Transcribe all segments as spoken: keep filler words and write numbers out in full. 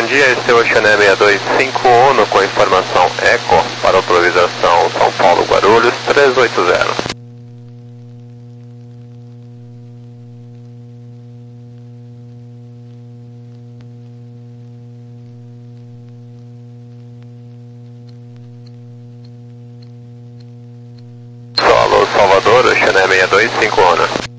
dia, esse é o Xané seis dois cinco um com informação Eco para autorização São Paulo Guarulhos trezentos e oitenta. Solo Salvador, Xané seis dois cinco um.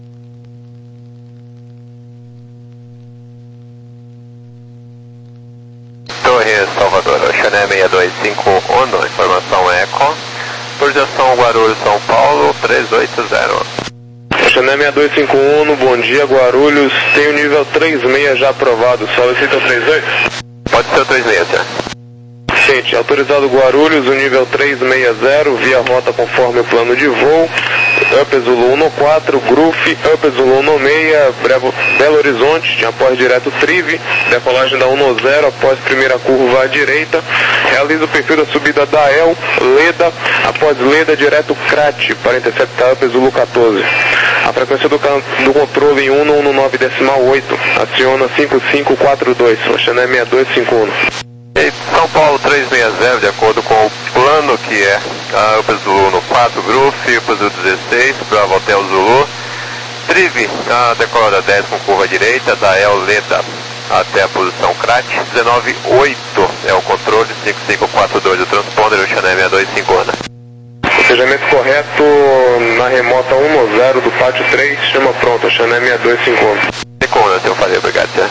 Torre Salvador, Xané seis dois cinco um, informação Eco, autorização Guarulhos, São Paulo, trezentos e oitenta. Xané seis dois cinco um, bom dia Guarulhos, tem o nível três seis já aprovado, solicita o três dois? Pode ser o três seis, senhor. Gente, autorizado Guarulhos, o nível trezentos e sessenta, via rota conforme o plano de voo, Up Zulu um quatro, Gruf, Up Zulu um seis, Brevo, Belo Horizonte, de após direto Trive, decolagem da um zero, após primeira curva à direita, realiza o perfil da subida da El, Leda, após Leda, direto Crate, para interceptar Up Zulu quatorze. A frequência do, do controle em um um nove decimal oito, aciona cinco cinco quatro dois, Xané seis dois cinco um. São Paulo trezentos e sessenta, de acordo com o plano que é a Up Zulu no quatro, Gruf, Up Zulu dezesseis, Bravo Hotel Zulu, Trive, a decolada dez com curva direita, da El Leda até a posição Crat, dezenove oito é o controle, cinco cinco quatro dois o transponder, o Xané seis dois cinco um. Procedimento correto na remota um zero do pátio três, chama pronto, Xané seis dois cinco um. cinco um, eu falei, obrigado, senhor.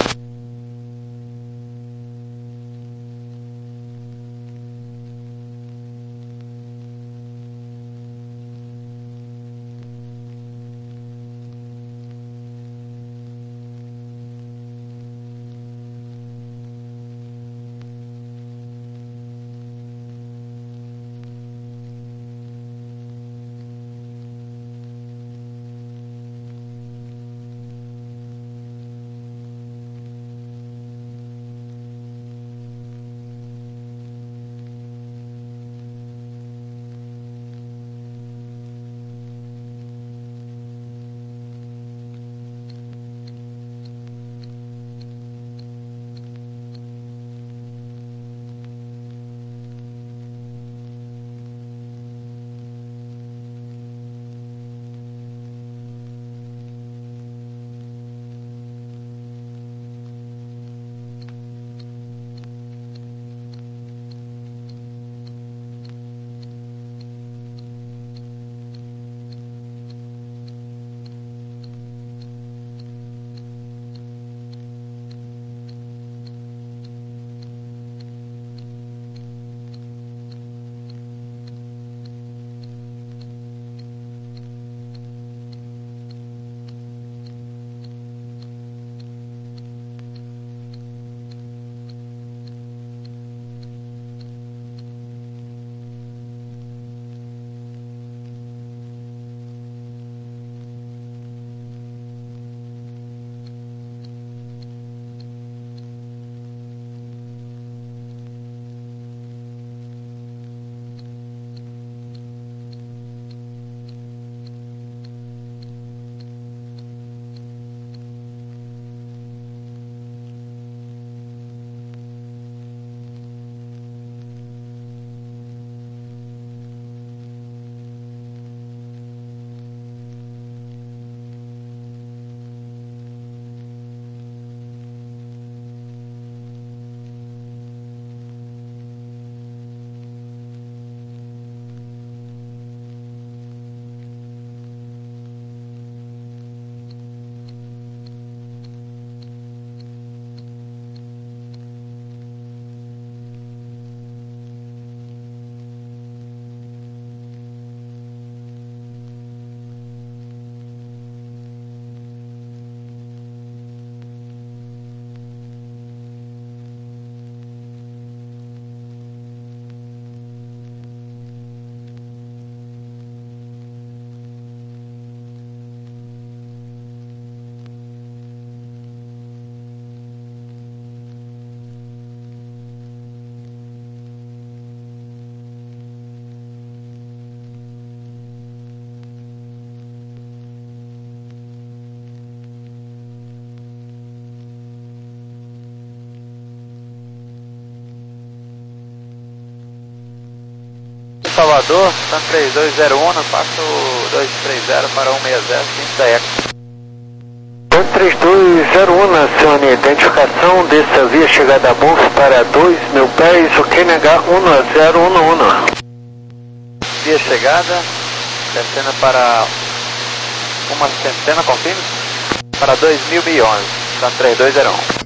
Equador, Sun três dois zero um, passo dois três zero para um seis zero, cinco da Eco. Sun três dois zero um, acione identificação dessa via chegada a Bonf para dois mil pés, o Q N H um zero um um. Via chegada, descendo para uma centena, confirme, para dois mil e onze, Sun três dois zero um.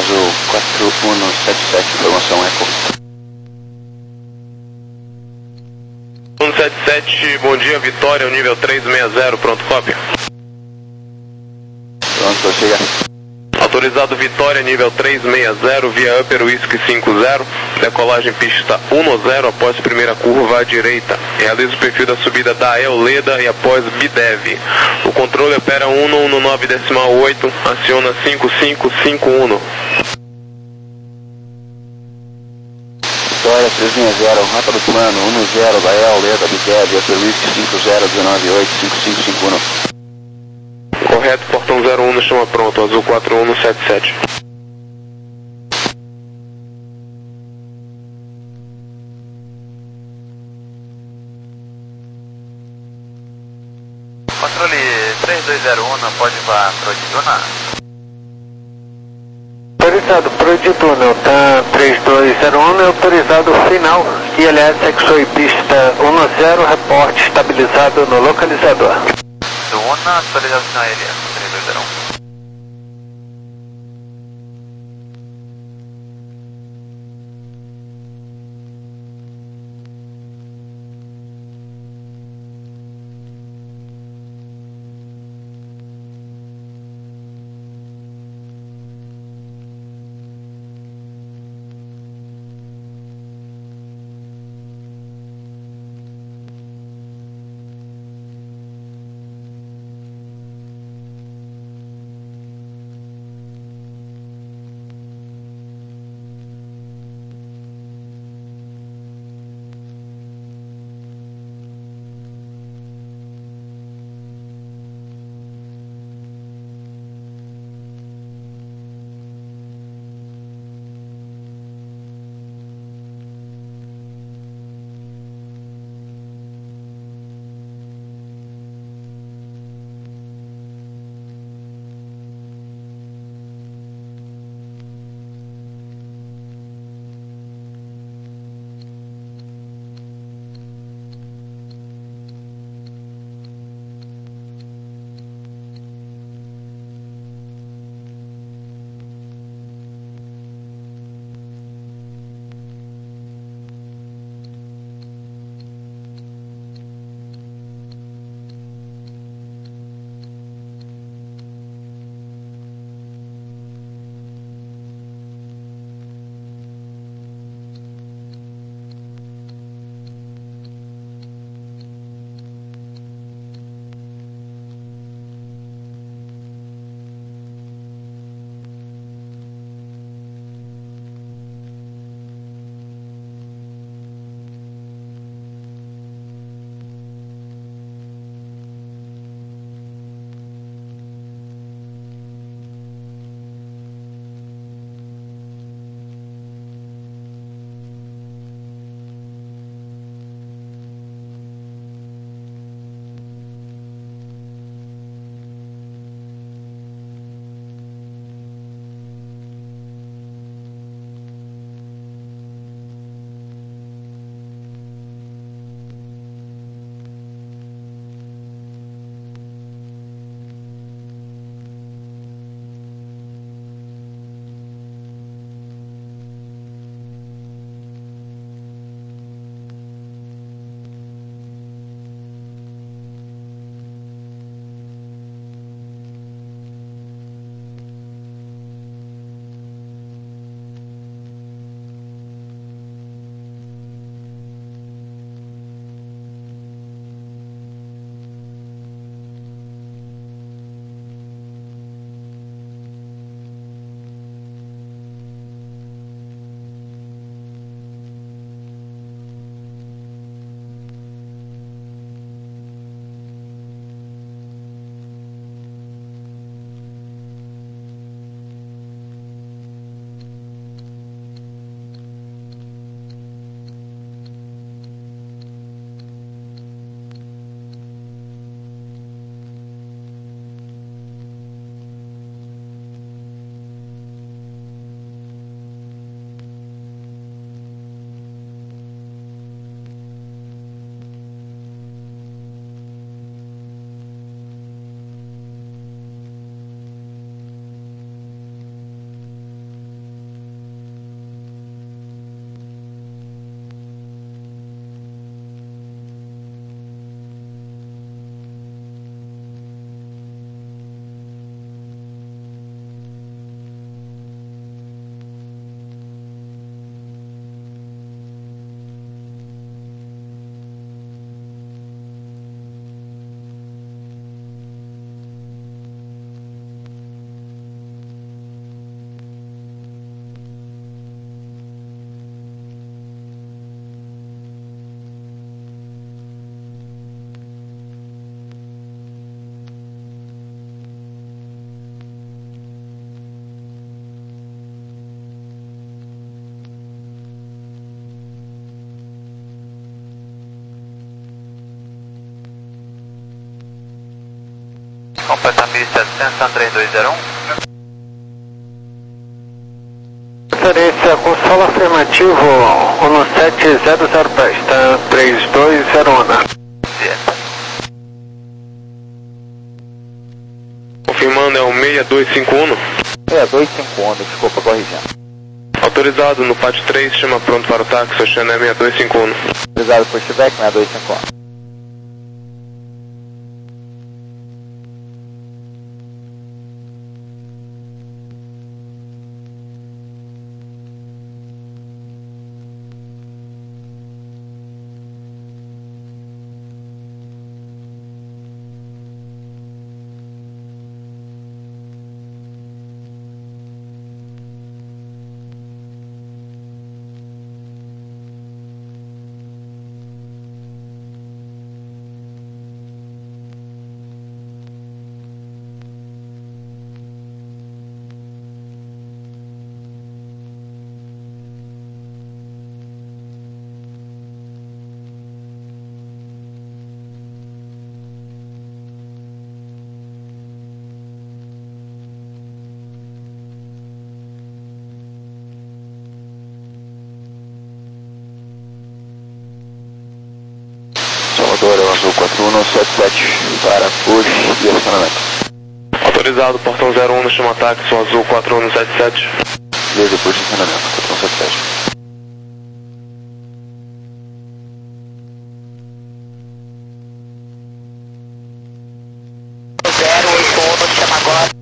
Azul quatro um sete sete, informação Eco. um sete sete, bom dia, Vitória, nível três seis zero, pronto, cópia. Pronto, prossiga. Autorizado Vitória, nível três seis zero, via Upper Whisky cinco zero, decolagem pista um zero, após primeira curva à direita. Realiza o perfil da subida da Euleda e após Bidev. O controle opera um um nove decimal oito, aciona cinco cinco cinco um. Vitória três seis zero, rota do plano um zero, da Euleda, Bidev, Upper Whisky cinco zero, um nove oito, cinco cinco cinco um. Correto, portão zero um, chama pronto, Azul quatro um sete sete. Controle três dois zero um, pode vá Prodiduna. Autorizado Prodiduna, TAM três dois zero um, é autorizado final. I L S Exoi pista um zero, reporte estabilizado no localizador. Duna, autorizado final aérea, três dois zero um. Completa mil e setecentos, três dois zero um. Referência com solo afirmativo um sete zero zero pista três dois zero um. Confirmando, é o seis dois cinco um. seis dois cinco um, desculpa, corrigindo. Autorizado no pátio três, chama pronto para o táxi, Oceano é seis dois cinco um. Autorizado por feedback, seis dois cinco um. Salvador, Azul quatro um sete sete para push e acionamento. Autorizado, portão zero um, chama táxi, Azul quatro um sete sete. Beleza, push e acionamento, quatro um sete sete. zero oito um, chama agora.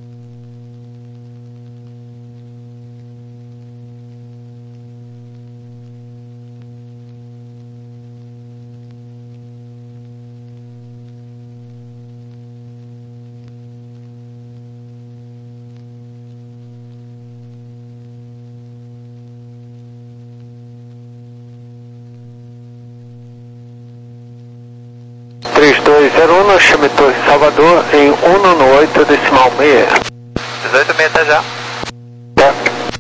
três dois zero um, chame Torre Salvador em um no oito decimal seis. dezoito meia até já. É.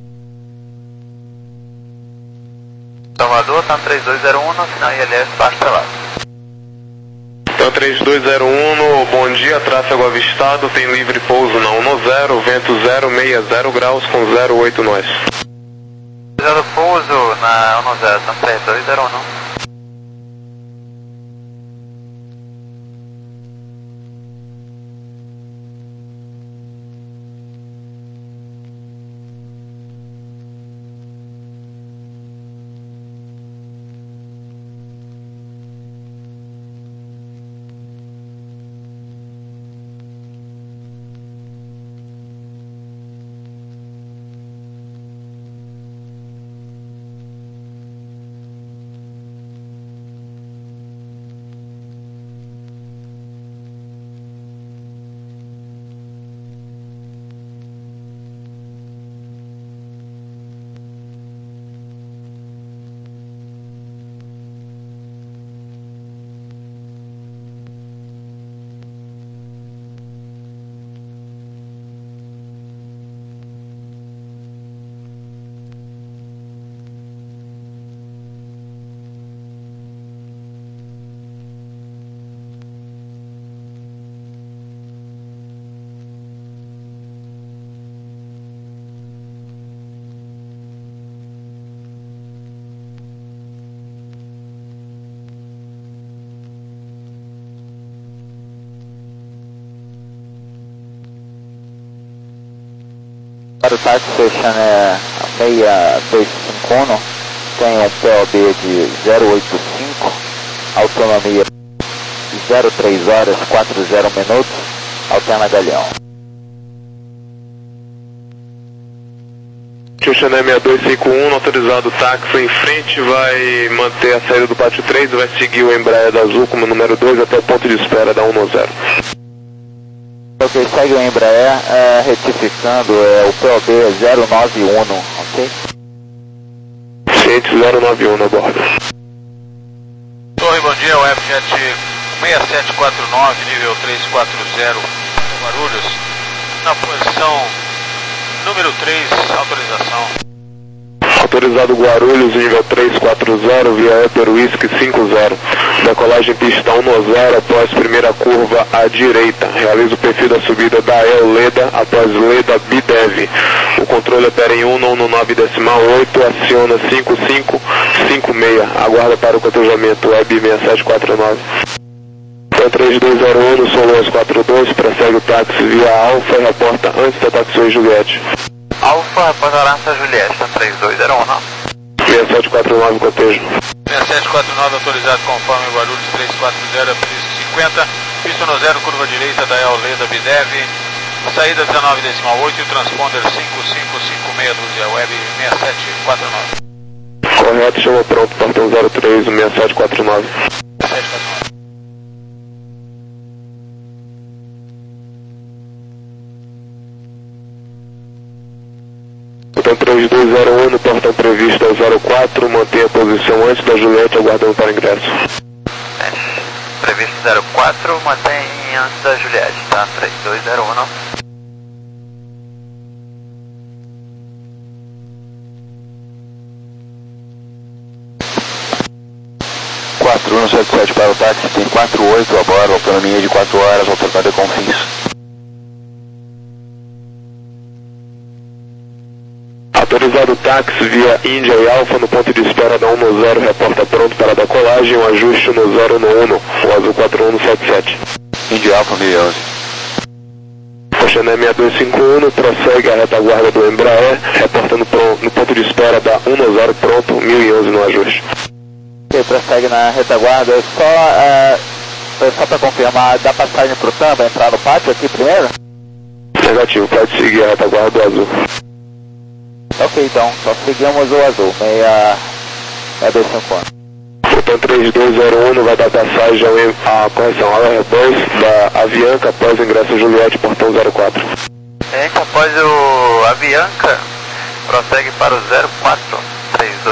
Salvador, tá no três dois zero um, sinal I L S baixo para lá. Então três dois zero um, bom dia, tráfego avistado, tem livre pouso na um zero, vento zero seis zero graus com zero oito nós. Zero pouso na um zero, tá no três dois zero um. Para o táxi fechando é seis dois cinco um, tem um P O B de zero oito cinco, autonomia de zero três horas quarenta minutos, alterna Galeão. Oceano é seis dois cinco um, autorizado táxi em frente, vai manter a saída do pátio três e vai seguir o Embraer da Azul como número dois até o ponto de espera da um zero. Ok, segue o Embraer, é, retificando, é, o P O B é zero nove um, ok? Ciente zero nove um na borda. Torre, bom dia, o F Jet seis sete quatro nove, nível trezentos e quarenta, Guarulhos, na posição número três, autorização. Autorizado Guarulhos, nível trezentos e quarenta, via Upper Whisky cinco zero. Decolagem pista um no zero após primeira curva à direita. Realiza o perfil da subida da El Leda após Leda Bidev. O controle opera em um no nove decimal oito, aciona cinco cinco cinco seis. Aguarda para o cotejamento Web seis sete quatro nove. Então três dois zero um no São Luís quatro dois, prossegue o táxi via Alfa e reporta antes da Taxiway Juliette. Alfa, reporta Arança Juliette, tá três dois zero um, não? seis sete quatro nove, cotejo. seis sete quatro nove, autorizado conforme Guarulhos três quatro zero, pista cinquenta, pista no zero, curva direita da El Leda Bidev, saída dezenove decimal oito e o transponder cinco cinco cinco seis dúzia, Web seis sete quatro nove. Correto, chama pronto, portão zero três, seis sete quatro nove. seis sete quatro nove. Portão três dois zero um, no portão previsto ao zero quatro, mantenha a posição antes da Juliette, aguardando para ingresso. É, previsto zero quatro, mantém antes da Juliette, tá? três dois zero um, não? quatro um sete sete para o táxi, tem quatro oito a bordo, autonomia de quatro horas, autostrada de Confins. Autorizado táxi via Índia e Alfa no ponto de espera da um no zero, reporta pronto para a decolagem, um ajuste no zero no um, o azul quatro um sete sete. Índia e Alfa mil e onze. Oxané seis dois cinco um, prossegue a retaguarda do Embraer, reportando no ponto de espera da um no zero, pronto, mil e onze no ajuste. Ok, prossegue na retaguarda, só, uh, só para confirmar, dá passagem para o T A M, vai entrar no pátio aqui primeiro? Negativo, pode seguir a retaguarda do azul. Ok, então, só seguimos o azul, seis dois cinco um. Portão três dois zero um vai dar passagem à correção ao Airbus da Avianca após o ingresso Juliette, portão zero quatro. Gente, após o Avianca, prossegue para o zero quatro, três dois.